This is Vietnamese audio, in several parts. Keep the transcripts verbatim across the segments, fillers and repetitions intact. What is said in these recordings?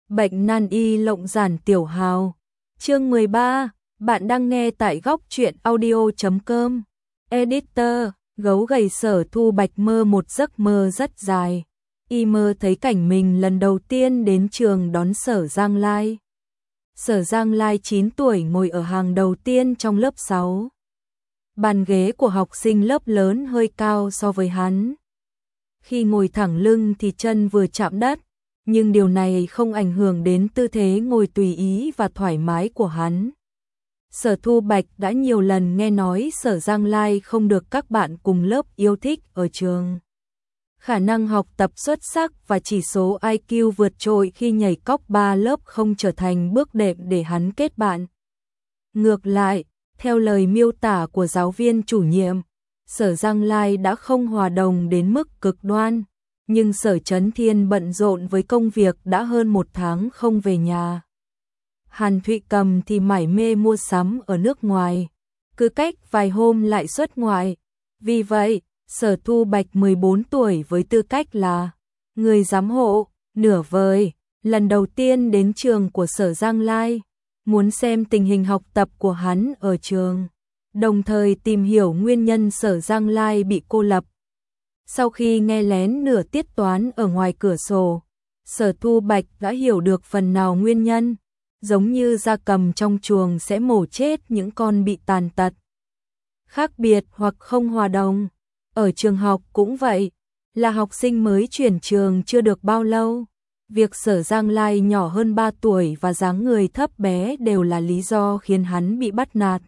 Bệnh nan y lộng giản tiểu hào. Chương mười ba, bạn đang nghe tại góc truyện audio chấm com. Editor, gấu gầy Sở Thu Bạch mơ một giấc mơ rất dài. Y mơ thấy cảnh mình lần đầu tiên đến trường đón Sở Giang Lai. Sở Giang Lai chín tuổi ngồi ở hàng đầu tiên trong lớp sáu. Bàn ghế của học sinh lớp lớn hơi cao so với hắn. Khi ngồi thẳng lưng thì chân vừa chạm đất, nhưng điều này không ảnh hưởng đến tư thế ngồi tùy ý và thoải mái của hắn. Sở Thu Bạch đã nhiều lần nghe nói Sở Giang Lai không được các bạn cùng lớp yêu thích ở trường. Khả năng học tập xuất sắc và chỉ số i kiu vượt trội khi nhảy cóc ba lớp không trở thành bước đệm để hắn kết bạn. Ngược lại, theo lời miêu tả của giáo viên chủ nhiệm, Sở Giang Lai đã không hòa đồng đến mức cực đoan, nhưng Sở Chấn Thiên bận rộn với công việc đã hơn một tháng không về nhà. Hàn Thụy Cầm thì mải mê mua sắm ở nước ngoài, cứ cách vài hôm lại xuất ngoại. Vì vậy, Sở Thu Bạch mười bốn tuổi với tư cách là người giám hộ, nửa vời, lần đầu tiên đến trường của Sở Giang Lai, muốn xem tình hình học tập của hắn ở trường, đồng thời tìm hiểu nguyên nhân Sở Giang Lai bị cô lập. Sau khi nghe lén nửa tiết toán ở ngoài cửa sổ, Sở Thu Bạch đã hiểu được phần nào nguyên nhân, giống như gia cầm trong chuồng sẽ mổ chết những con bị tàn tật. Khác biệt hoặc không hòa đồng. Ở trường học cũng vậy, là học sinh mới chuyển trường chưa được bao lâu. Việc Sở Giang Lai nhỏ hơn ba tuổi và dáng người thấp bé đều là lý do khiến hắn bị bắt nạt.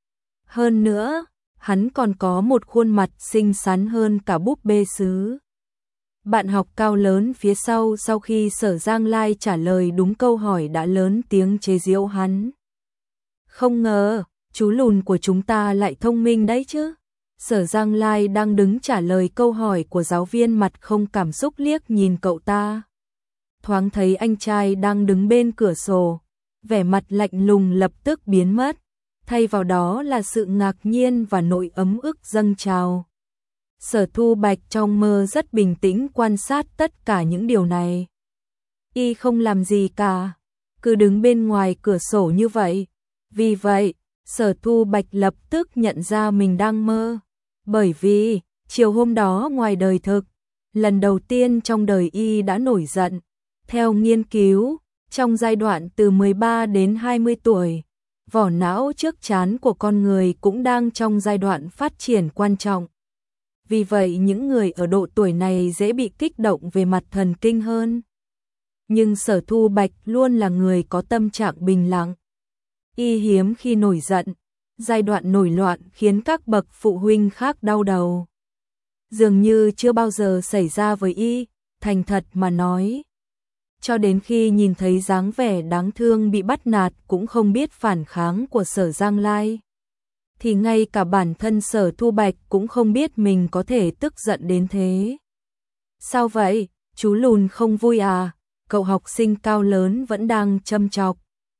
Hơn nữa, hắn còn có một khuôn mặt xinh xắn hơn cả búp bê sứ. Bạn học cao lớn phía sau sau khi Sở Giang Lai trả lời đúng câu hỏi đã lớn tiếng chế giễu hắn. Không ngờ, chú lùn của chúng ta lại thông minh đấy chứ. Sở Giang Lai đang đứng trả lời câu hỏi của giáo viên, mặt không cảm xúc liếc nhìn cậu ta. Thoáng thấy anh trai đang đứng bên cửa sổ, vẻ mặt lạnh lùng lập tức biến mất, thay vào đó là sự ngạc nhiên và nỗi ấm ức dâng trào. Sở Thu Bạch trong mơ rất bình tĩnh quan sát tất cả những điều này. Y không làm gì cả, cứ đứng bên ngoài cửa sổ như vậy. Vì vậy, Sở Thu Bạch lập tức nhận ra mình đang mơ. Bởi vì, chiều hôm đó ngoài đời thực, lần đầu tiên trong đời Y đã nổi giận. Theo nghiên cứu, trong giai đoạn từ mười ba đến hai mươi tuổi, vỏ não trước trán của con người cũng đang trong giai đoạn phát triển quan trọng. Vì vậy những người ở độ tuổi này dễ bị kích động về mặt thần kinh hơn. Nhưng Sở Thu Bạch luôn là người có tâm trạng bình lặng. Y hiếm khi nổi giận, giai đoạn nổi loạn khiến các bậc phụ huynh khác đau đầu. Dường như chưa bao giờ xảy ra với Y, thành thật mà nói. Cho đến khi nhìn thấy dáng vẻ đáng thương bị bắt nạt cũng không biết phản kháng của Sở Giang Lai, thì ngay cả bản thân Sở Thu Bạch cũng không biết mình có thể tức giận đến thế. Sao vậy, chú lùn không vui à? Cậu học sinh cao lớn vẫn đang châm chọc.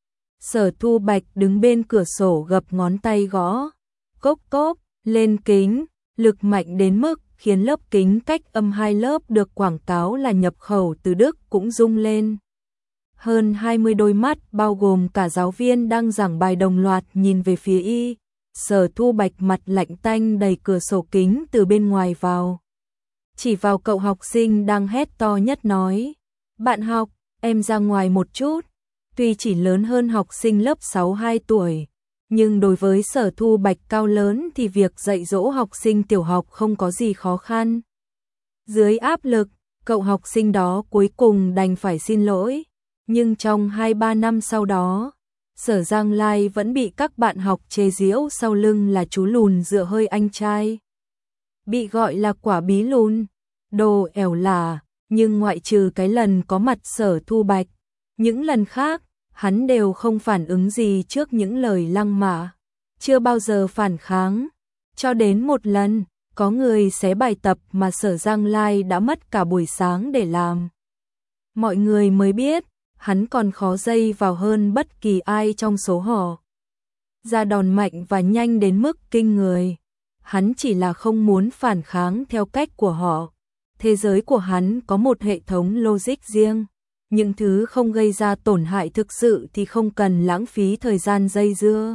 Sở Thu Bạch đứng bên cửa sổ gập ngón tay gõ, cốc cốc, lên kính, lực mạnh đến mức khiến lớp kính cách âm hai lớp được quảng cáo là nhập khẩu từ Đức cũng rung lên. Hơn hai mươi đôi mắt bao gồm cả giáo viên đang giảng bài đồng loạt nhìn về phía Y. Sở Thu Bạch mặt lạnh tanh đẩy cửa sổ kính từ bên ngoài vào. Chỉ vào cậu học sinh đang hét to nhất nói, bạn học, em ra ngoài một chút. Tuy chỉ lớn hơn học sinh lớp sáu hai tuổi, nhưng đối với Sở Thu Bạch cao lớn thì việc dạy dỗ học sinh tiểu học không có gì khó khăn. Dưới áp lực, cậu học sinh đó cuối cùng đành phải xin lỗi, nhưng trong hai ba năm sau đó, Sở Giang Lai vẫn bị các bạn học chê giễu sau lưng là chú lùn dựa hơi anh trai. Bị gọi là quả bí lùn, đồ ẻo lả, nhưng ngoại trừ cái lần có mặt Sở Thu Bạch, những lần khác, hắn đều không phản ứng gì trước những lời lăng mạ, chưa bao giờ phản kháng. Cho đến một lần, có người xé bài tập mà Sở Giang Lai đã mất cả buổi sáng để làm. Mọi người mới biết, hắn còn khó dây vào hơn bất kỳ ai trong số họ. Ra đòn mạnh và nhanh đến mức kinh người. Hắn chỉ là không muốn phản kháng theo cách của họ. Thế giới của hắn có một hệ thống logic riêng. những thứ không gây ra tổn hại thực sự thì không cần lãng phí thời gian dây dưa.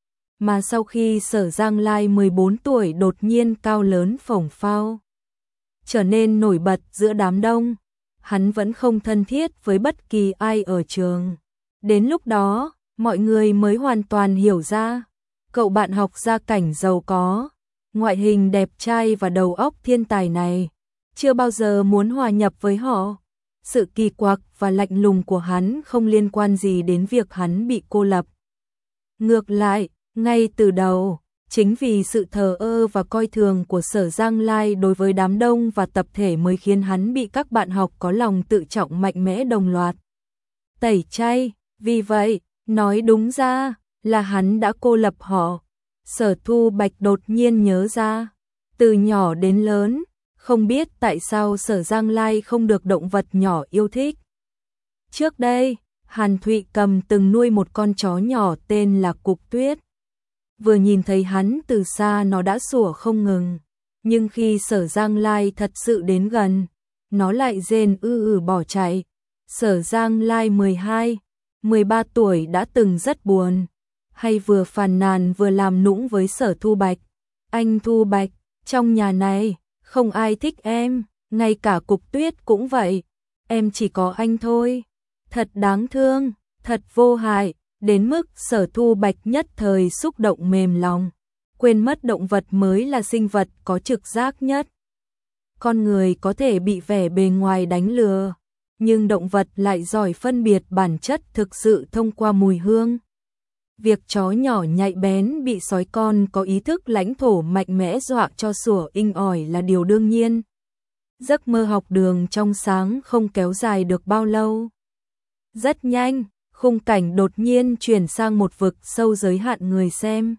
Mà sau khi Sở Giang Lai mười bốn tuổi đột nhiên cao lớn phổng phao, trở nên nổi bật giữa đám đông, hắn vẫn không thân thiết với bất kỳ ai ở trường. Đến lúc đó, mọi người mới hoàn toàn hiểu ra, cậu bạn học gia cảnh giàu có, ngoại hình đẹp trai và đầu óc thiên tài này, chưa bao giờ muốn hòa nhập với họ. Sự kỳ quặc và lạnh lùng của hắn không liên quan gì đến việc hắn bị cô lập. Ngược lại, ngay từ đầu, chính vì sự thờ ơ và coi thường của Sở Giang Lai đối với đám đông và tập thể mới khiến hắn bị các bạn học có lòng tự trọng mạnh mẽ đồng loạt tẩy chay. Vì vậy, nói đúng ra là hắn đã cô lập họ. Sở Thu Bạch đột nhiên nhớ ra, từ nhỏ đến lớn, không biết tại sao Sở Giang Lai không được động vật nhỏ yêu thích. Trước đây, Hàn Thụy Cầm từng nuôi một con chó nhỏ tên là Cục Tuyết. Vừa nhìn thấy hắn từ xa nó đã sủa không ngừng, nhưng khi Sở Giang Lai thật sự đến gần, nó lại rên ư ử bỏ chạy. Sở Giang Lai mười hai, mười ba tuổi đã từng rất buồn, hay vừa phàn nàn vừa làm nũng với Sở Thu Bạch. Anh Thu Bạch, trong nhà này, không ai thích em, ngay cả Cục Tuyết cũng vậy, em chỉ có anh thôi. Thật đáng thương, thật vô hại, đến mức Sở Thu Bạch nhất thời xúc động mềm lòng, quên mất động vật mới là sinh vật có trực giác nhất. Con người có thể bị vẻ bề ngoài đánh lừa, nhưng động vật lại giỏi phân biệt bản chất thực sự thông qua mùi hương. Việc chó nhỏ nhạy bén bị sói con có ý thức lãnh thổ mạnh mẽ dọa cho sủa inh ỏi là điều đương nhiên. Giấc mơ học đường trong sáng không kéo dài được bao lâu. Rất nhanh, khung cảnh đột nhiên chuyển sang một vực sâu giới hạn người xem.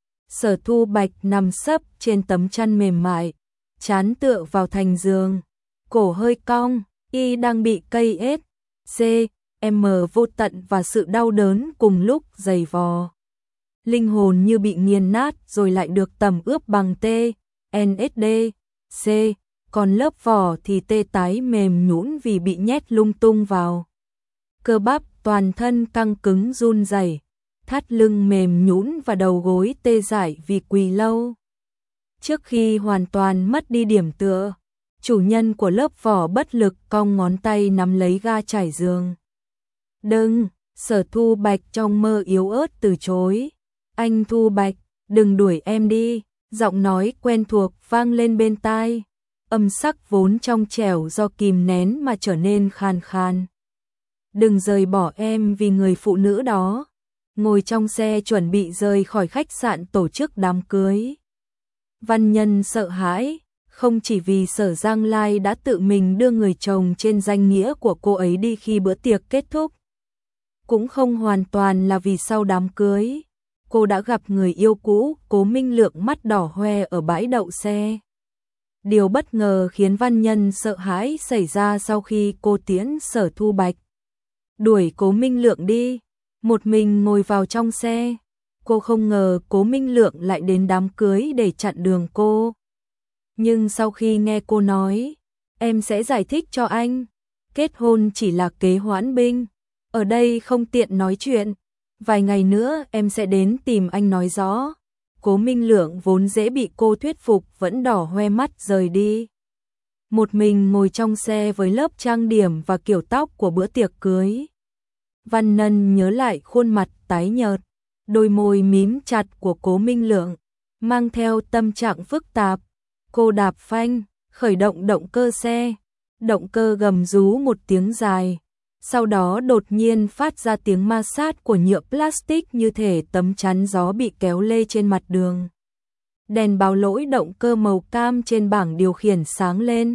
Sở Thu Bạch nằm sấp trên tấm chăn mềm mại, trán tựa vào thành giường, cổ hơi cong, y đang bị cây ết, c, m vô tận và sự đau đớn cùng lúc giày vò. Linh hồn như bị nghiền nát rồi lại được tẩm ướp bằng T, en ét đê, C, còn lớp vỏ thì tê tái mềm nhũn vì bị nhét lung tung vào. Cơ bắp toàn thân căng cứng run rẩy, thắt lưng mềm nhũn và đầu gối tê dại vì quỳ lâu. Trước khi hoàn toàn mất đi điểm tựa, chủ nhân của lớp vỏ bất lực cong ngón tay nắm lấy ga trải giường. Đừng, Sở Thu Bạch trong mơ yếu ớt từ chối. Anh Thu Bạch, đừng đuổi em đi, giọng nói quen thuộc vang lên bên tai. Âm sắc vốn trong trẻo do kìm nén mà trở nên khàn khàn. Đừng rời bỏ em vì người phụ nữ đó. Ngồi trong xe chuẩn bị rời khỏi khách sạn tổ chức đám cưới. Văn Nhân sợ hãi, không chỉ vì Sở Giang Lai đã tự mình đưa người chồng trên danh nghĩa của cô ấy đi khi bữa tiệc kết thúc. Cũng không hoàn toàn là vì sau đám cưới, cô đã gặp người yêu cũ Cố Minh Lượng mắt đỏ hoe ở bãi đậu xe. Điều bất ngờ khiến Văn Nhân sợ hãi xảy ra sau khi cô tiễn Sở Thu Bạch đuổi Cố Minh Lượng đi, một mình ngồi vào trong xe. Cô không ngờ Cố Minh Lượng lại đến đám cưới để chặn đường cô. Nhưng sau khi nghe cô nói, em sẽ giải thích cho anh, kết hôn chỉ là kế hoãn binh, ở đây không tiện nói chuyện, vài ngày nữa em sẽ đến tìm anh nói rõ. Cố Minh Lượng vốn dễ bị cô thuyết phục vẫn đỏ hoe mắt rời đi. Một mình ngồi trong xe với lớp trang điểm và kiểu tóc của bữa tiệc cưới. Văn Nân nhớ lại khuôn mặt tái nhợt, đôi môi mím chặt của Cố Minh Lượng, mang theo tâm trạng phức tạp. Cô đạp phanh, khởi động động cơ xe, động cơ gầm rú một tiếng dài, sau đó đột nhiên phát ra tiếng ma sát của nhựa plastic như thể tấm chắn gió bị kéo lê trên mặt đường. Đèn báo lỗi động cơ màu cam trên bảng điều khiển sáng lên.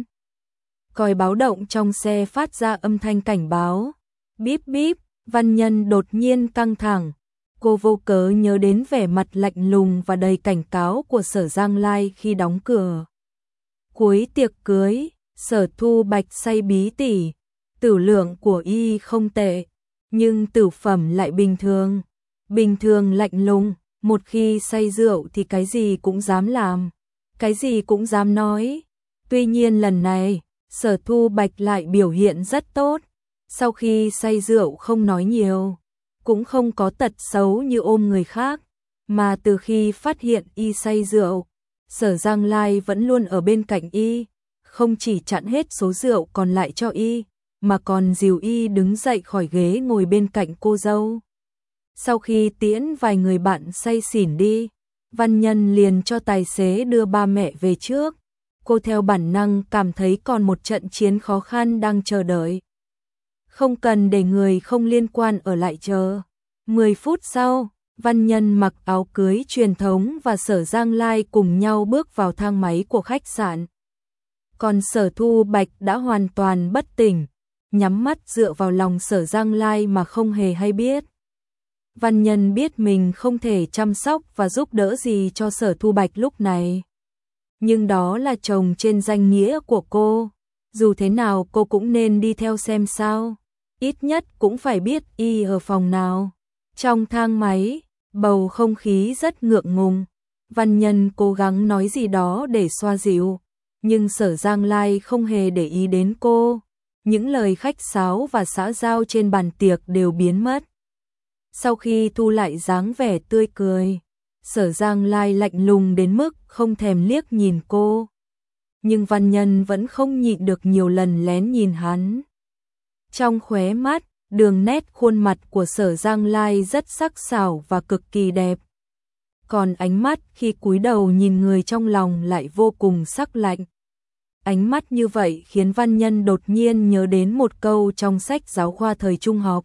Còi báo động trong xe phát ra âm thanh cảnh báo. Bíp bíp, Văn Nhân đột nhiên căng thẳng. Cô vô cớ nhớ đến vẻ mặt lạnh lùng và đầy cảnh cáo của Sở Giang Lai khi đóng cửa. Cuối tiệc cưới, Sở Thu Bạch say bí tỉ, tử lượng của y không tệ, nhưng tử phẩm lại bình thường. Bình thường lạnh lùng, một khi say rượu thì cái gì cũng dám làm, cái gì cũng dám nói. Tuy nhiên lần này, Sở Thu Bạch lại biểu hiện rất tốt. Sau khi say rượu không nói nhiều, cũng không có tật xấu như ôm người khác, mà từ khi phát hiện y say rượu, Sở Giang Lai vẫn luôn ở bên cạnh y, không chỉ chặn hết số rượu còn lại cho y, mà còn dìu y đứng dậy khỏi ghế ngồi bên cạnh cô dâu. Sau khi tiễn vài người bạn say xỉn đi, Văn Nhân liền cho tài xế đưa ba mẹ về trước. Cô theo bản năng cảm thấy còn một trận chiến khó khăn đang chờ đợi. Không cần để người không liên quan ở lại chờ. mười phút sau, Văn Nhân mặc áo cưới truyền thống và Sở Giang Lai cùng nhau bước vào thang máy của khách sạn. Còn Sở Thu Bạch đã hoàn toàn bất tỉnh, nhắm mắt dựa vào lòng Sở Giang Lai mà không hề hay biết. Văn Nhân biết mình không thể chăm sóc và giúp đỡ gì cho Sở Thu Bạch lúc này. Nhưng đó là chồng trên danh nghĩa của cô, dù thế nào cô cũng nên đi theo xem sao, ít nhất cũng phải biết y ở phòng nào. Trong thang máy, bầu không khí rất ngượng ngùng, Văn Nhân cố gắng nói gì đó để xoa dịu, nhưng Sở Giang Lai không hề để ý đến cô, những lời khách sáo và xã giao trên bàn tiệc đều biến mất. Sau khi thu lại dáng vẻ tươi cười, Sở Giang Lai lạnh lùng đến mức không thèm liếc nhìn cô. Nhưng Văn Nhân vẫn không nhịn được nhiều lần lén nhìn hắn. Trong khóe mắt, đường nét khuôn mặt của Sở Giang Lai rất sắc sảo và cực kỳ đẹp. Còn ánh mắt khi cúi đầu nhìn người trong lòng lại vô cùng sắc lạnh. Ánh mắt như vậy khiến Văn Nhân đột nhiên nhớ đến một câu trong sách giáo khoa thời trung học.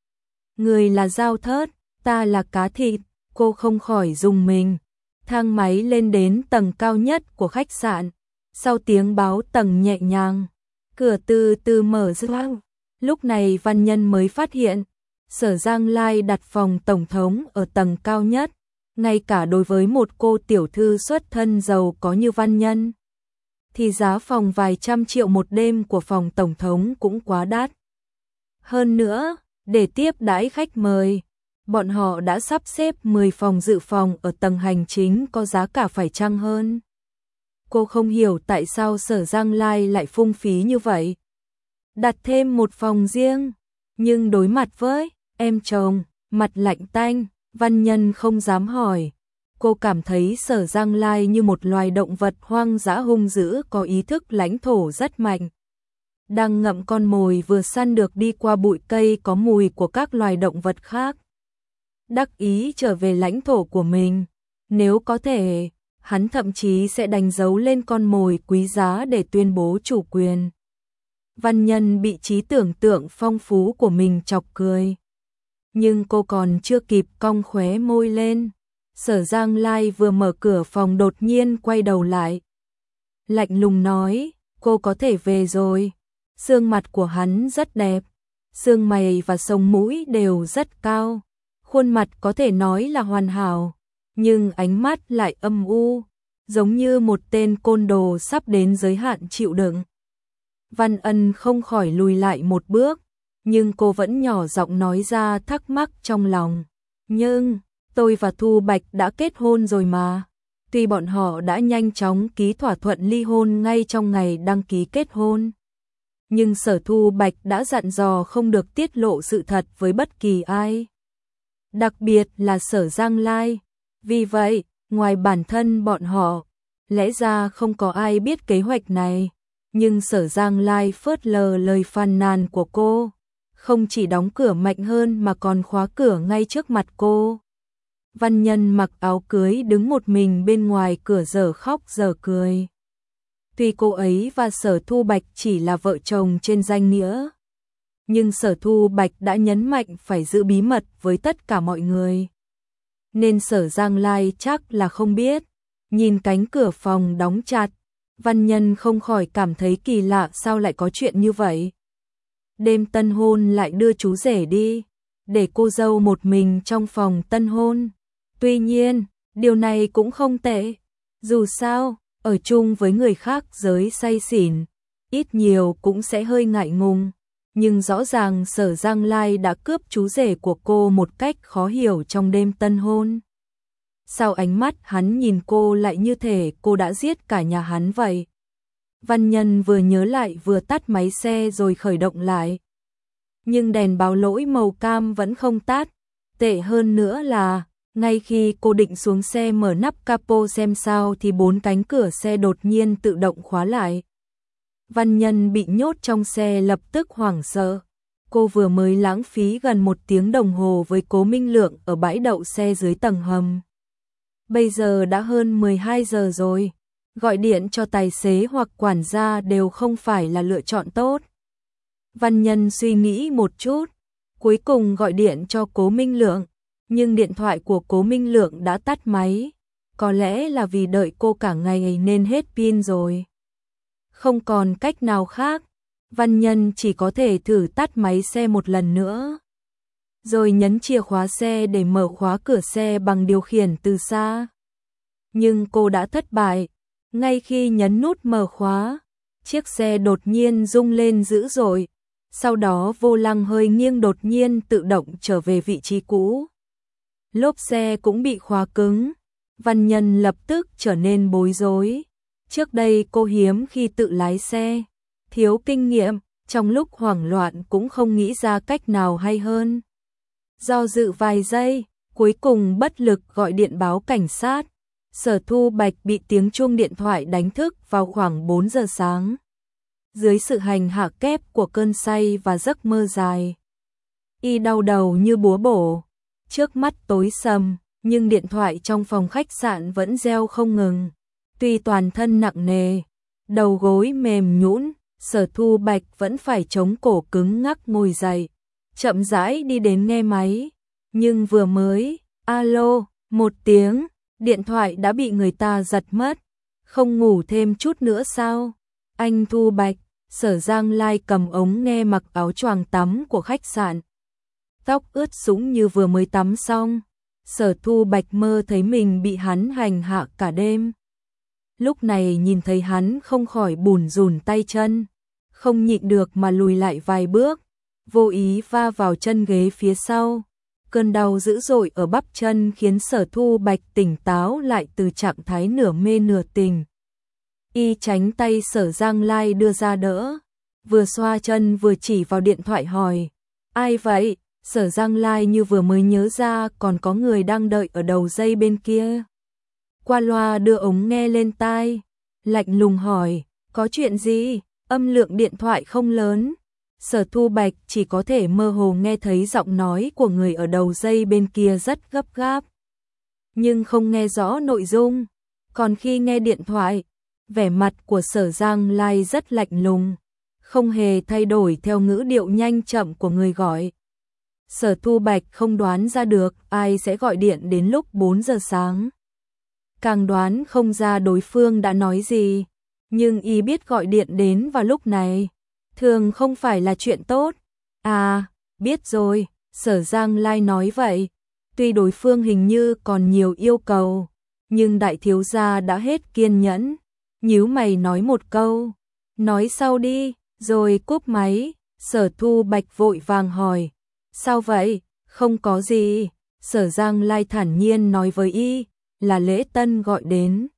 Người là dao thớt, ta là cá thịt. Cô không khỏi rùng mình. Thang máy lên đến tầng cao nhất của khách sạn. Sau tiếng báo tầng nhẹ nhàng, cửa từ từ mở ra. Lúc này Văn Nhân mới phát hiện, Sở Giang Lai đặt phòng tổng thống ở tầng cao nhất. Ngay cả đối với một cô tiểu thư xuất thân giàu có như Văn Nhân, thì giá phòng vài trăm triệu một đêm của phòng tổng thống cũng quá đắt. Hơn nữa, để tiếp đãi khách mời, bọn họ đã sắp xếp mười phòng dự phòng ở tầng hành chính có giá cả phải chăng hơn. Cô không hiểu tại sao Sở Giang Lai lại phung phí như vậy. Đặt thêm một phòng riêng, nhưng đối mặt với em chồng, mặt lạnh tanh, Văn Nhân không dám hỏi. Cô cảm thấy Sở Giang Lai như một loài động vật hoang dã hung dữ có ý thức lãnh thổ rất mạnh. Đang ngậm con mồi vừa săn được đi qua bụi cây có mùi của các loài động vật khác. Đắc ý trở về lãnh thổ của mình. Nếu có thể, hắn thậm chí sẽ đánh dấu lên con mồi quý giá để tuyên bố chủ quyền. Văn Nhân bị trí tưởng tượng phong phú của mình chọc cười. Nhưng cô còn chưa kịp cong khóe môi lên. Sở Giang Lai vừa mở cửa phòng đột nhiên quay đầu lại. Lạnh lùng nói, cô có thể về rồi. Xương mặt của hắn rất đẹp. Xương mày và sống mũi đều rất cao. Khuôn mặt có thể nói là hoàn hảo. Nhưng ánh mắt lại âm u. Giống như một tên côn đồ sắp đến giới hạn chịu đựng. Văn Ân không khỏi lùi lại một bước. Nhưng cô vẫn nhỏ giọng nói ra thắc mắc trong lòng. Nhưng, tôi và Thu Bạch đã kết hôn rồi mà. Tuy bọn họ đã nhanh chóng ký thỏa thuận ly hôn ngay trong ngày đăng ký kết hôn. Nhưng Sở Thu Bạch đã dặn dò không được tiết lộ sự thật với bất kỳ ai. Đặc biệt là Sở Giang Lai. Vì vậy, ngoài bản thân bọn họ, lẽ ra không có ai biết kế hoạch này. Nhưng Sở Giang Lai phớt lờ lời phàn nàn của cô. Không chỉ đóng cửa mạnh hơn mà còn khóa cửa ngay trước mặt cô. Văn Nhân mặc áo cưới đứng một mình bên ngoài cửa giờ khóc giờ cười. Tuy cô ấy và Sở Thu Bạch chỉ là vợ chồng trên danh nghĩa, nhưng Sở Thu Bạch đã nhấn mạnh phải giữ bí mật với tất cả mọi người. Nên Sở Giang Lai chắc là không biết. Nhìn cánh cửa phòng đóng chặt, Văn Nhân không khỏi cảm thấy kỳ lạ sao lại có chuyện như vậy. Đêm tân hôn lại đưa chú rể đi, để cô dâu một mình trong phòng tân hôn. Tuy nhiên, điều này cũng không tệ. Dù sao, ở chung với người khác giới say xỉn, ít nhiều cũng sẽ hơi ngại ngùng. Nhưng rõ ràng Sở Giang Lai đã cướp chú rể của cô một cách khó hiểu trong đêm tân hôn. Sao ánh mắt hắn nhìn cô lại như thể cô đã giết cả nhà hắn vậy? Văn Nhân vừa nhớ lại vừa tắt máy xe rồi khởi động lại. nhưng đèn báo lỗi màu cam vẫn không tắt. Tệ hơn nữa là, ngay khi cô định xuống xe mở nắp capo xem sao thì bốn cánh cửa xe đột nhiên tự động khóa lại. Văn Nhân bị nhốt trong xe lập tức hoảng sợ. Cô vừa mới lãng phí gần một tiếng đồng hồ với Cố Minh Lượng ở bãi đậu xe dưới tầng hầm. Bây giờ đã hơn mười hai giờ rồi, gọi điện cho tài xế hoặc quản gia đều không phải là lựa chọn tốt. Văn Nhân suy nghĩ một chút, cuối cùng gọi điện cho Cố Minh Lượng, nhưng điện thoại của Cố Minh Lượng đã tắt máy, có lẽ là vì đợi cô cả ngày nên hết pin rồi. Không còn cách nào khác, Văn Nhân chỉ có thể thử tắt máy xe một lần nữa, rồi nhấn chìa khóa xe để mở khóa cửa xe bằng điều khiển từ xa. Nhưng cô đã thất bại, ngay khi nhấn nút mở khóa, chiếc xe đột nhiên rung lên dữ dội, sau đó vô lăng hơi nghiêng đột nhiên tự động trở về vị trí cũ. Lốp xe cũng bị khóa cứng, Văn Nhân lập tức trở nên bối rối. Trước đây cô hiếm khi tự lái xe, thiếu kinh nghiệm, trong lúc hoảng loạn cũng không nghĩ ra cách nào hay hơn. Do dự vài giây, cuối cùng bất lực gọi điện báo cảnh sát. Sở Thu Bạch bị tiếng chuông điện thoại đánh thức vào khoảng bốn giờ sáng. Dưới sự hành hạ kép của cơn say và giấc mơ dài, y đau đầu như búa bổ, trước mắt tối sầm, nhưng điện thoại trong phòng khách sạn vẫn reo không ngừng. Tuy toàn thân nặng nề, đầu gối mềm nhũn, Sở Thu Bạch vẫn phải chống cổ cứng ngắc ngồi dậy, chậm rãi đi đến nghe máy, nhưng vừa mới alo một tiếng, điện thoại đã bị người ta giật mất. Không ngủ thêm chút nữa sao? Anh Thu Bạch. Sở Giang Lai cầm ống nghe mặc áo choàng tắm của khách sạn, tóc ướt sũng như vừa mới tắm xong. Sở Thu Bạch mơ thấy mình bị hắn hành hạ cả đêm. Lúc này nhìn thấy hắn không khỏi bủn rủn tay chân, không nhịn được mà lùi lại vài bước, vô ý va vào chân ghế phía sau. Cơn đau dữ dội ở bắp chân khiến Sở Thu Bạch tỉnh táo lại từ trạng thái nửa mê nửa tỉnh. Y tránh tay Sở Giang Lai đưa ra đỡ, vừa xoa chân vừa chỉ vào điện thoại hỏi, ai vậy? Sở Giang Lai như vừa mới nhớ ra còn có người đang đợi ở đầu dây bên kia. Qua loa đưa ống nghe lên tai, lạnh lùng hỏi, có chuyện gì? Âm lượng điện thoại không lớn. Sở Thu Bạch chỉ có thể mơ hồ nghe thấy giọng nói của người ở đầu dây bên kia rất gấp gáp, nhưng không nghe rõ nội dung. Còn khi nghe điện thoại, vẻ mặt của Sở Giang Lai rất lạnh lùng, không hề thay đổi theo ngữ điệu nhanh chậm của người gọi. Sở Thu Bạch không đoán ra được ai sẽ gọi điện đến lúc bốn giờ sáng. Càng đoán không ra đối phương đã nói gì, nhưng y biết gọi điện đến vào lúc này thường không phải là chuyện tốt. À, biết rồi, Sở Giang Lai nói vậy. Tuy đối phương hình như còn nhiều yêu cầu, nhưng đại thiếu gia đã hết kiên nhẫn, nhíu mày nói một câu, nói sau đi, rồi cúp máy. Sở Thu Bạch vội vàng hỏi, sao vậy? Không có gì. Sở Giang Lai thản nhiên nói với y, là Lễ Tân gọi đến,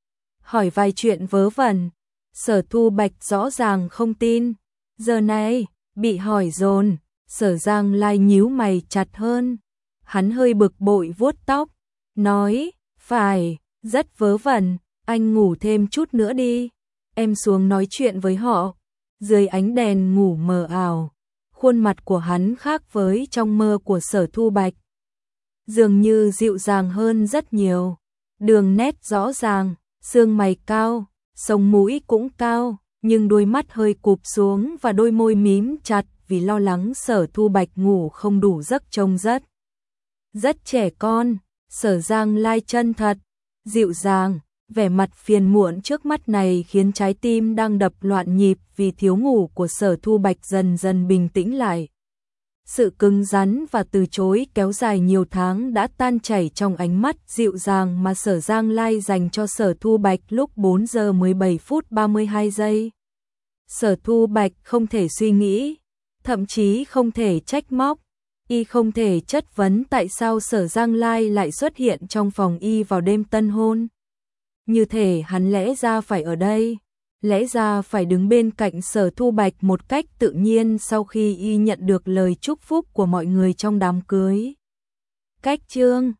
hỏi vài chuyện vớ vẩn. Sở Thu Bạch rõ ràng không tin. Giờ này, bị hỏi dồn, Sở Giang Lai nhíu mày chặt hơn. Hắn hơi bực bội vuốt tóc, nói, phải, rất vớ vẩn, anh ngủ thêm chút nữa đi. Em xuống nói chuyện với họ. Dưới ánh đèn ngủ mờ ảo, khuôn mặt của hắn khác với trong mơ của Sở Thu Bạch, dường như dịu dàng hơn rất nhiều. Đường nét rõ ràng, xương mày cao, sống mũi cũng cao, nhưng đôi mắt hơi cụp xuống và đôi môi mím chặt vì lo lắng Sở Thu Bạch ngủ không đủ giấc, trông rất rất trẻ con. Sở Giang Lai chân thật, dịu dàng, vẻ mặt phiền muộn trước mắt này khiến trái tim đang đập loạn nhịp vì thiếu ngủ của Sở Thu Bạch dần dần bình tĩnh lại. Sự cứng rắn và từ chối kéo dài nhiều tháng đã tan chảy trong ánh mắt dịu dàng mà Sở Giang Lai dành cho Sở Thu Bạch lúc bốn giờ mười bảy phút ba mươi hai giây. Sở Thu Bạch không thể suy nghĩ, thậm chí không thể trách móc, y không thể chất vấn tại sao Sở Giang Lai lại xuất hiện trong phòng y vào đêm tân hôn. Như thể hắn lẽ ra phải ở đây. lẽ ra phải đứng bên cạnh Sở Thu Bạch một cách tự nhiên sau khi y nhận được lời chúc phúc của mọi người trong đám cưới. Cách chương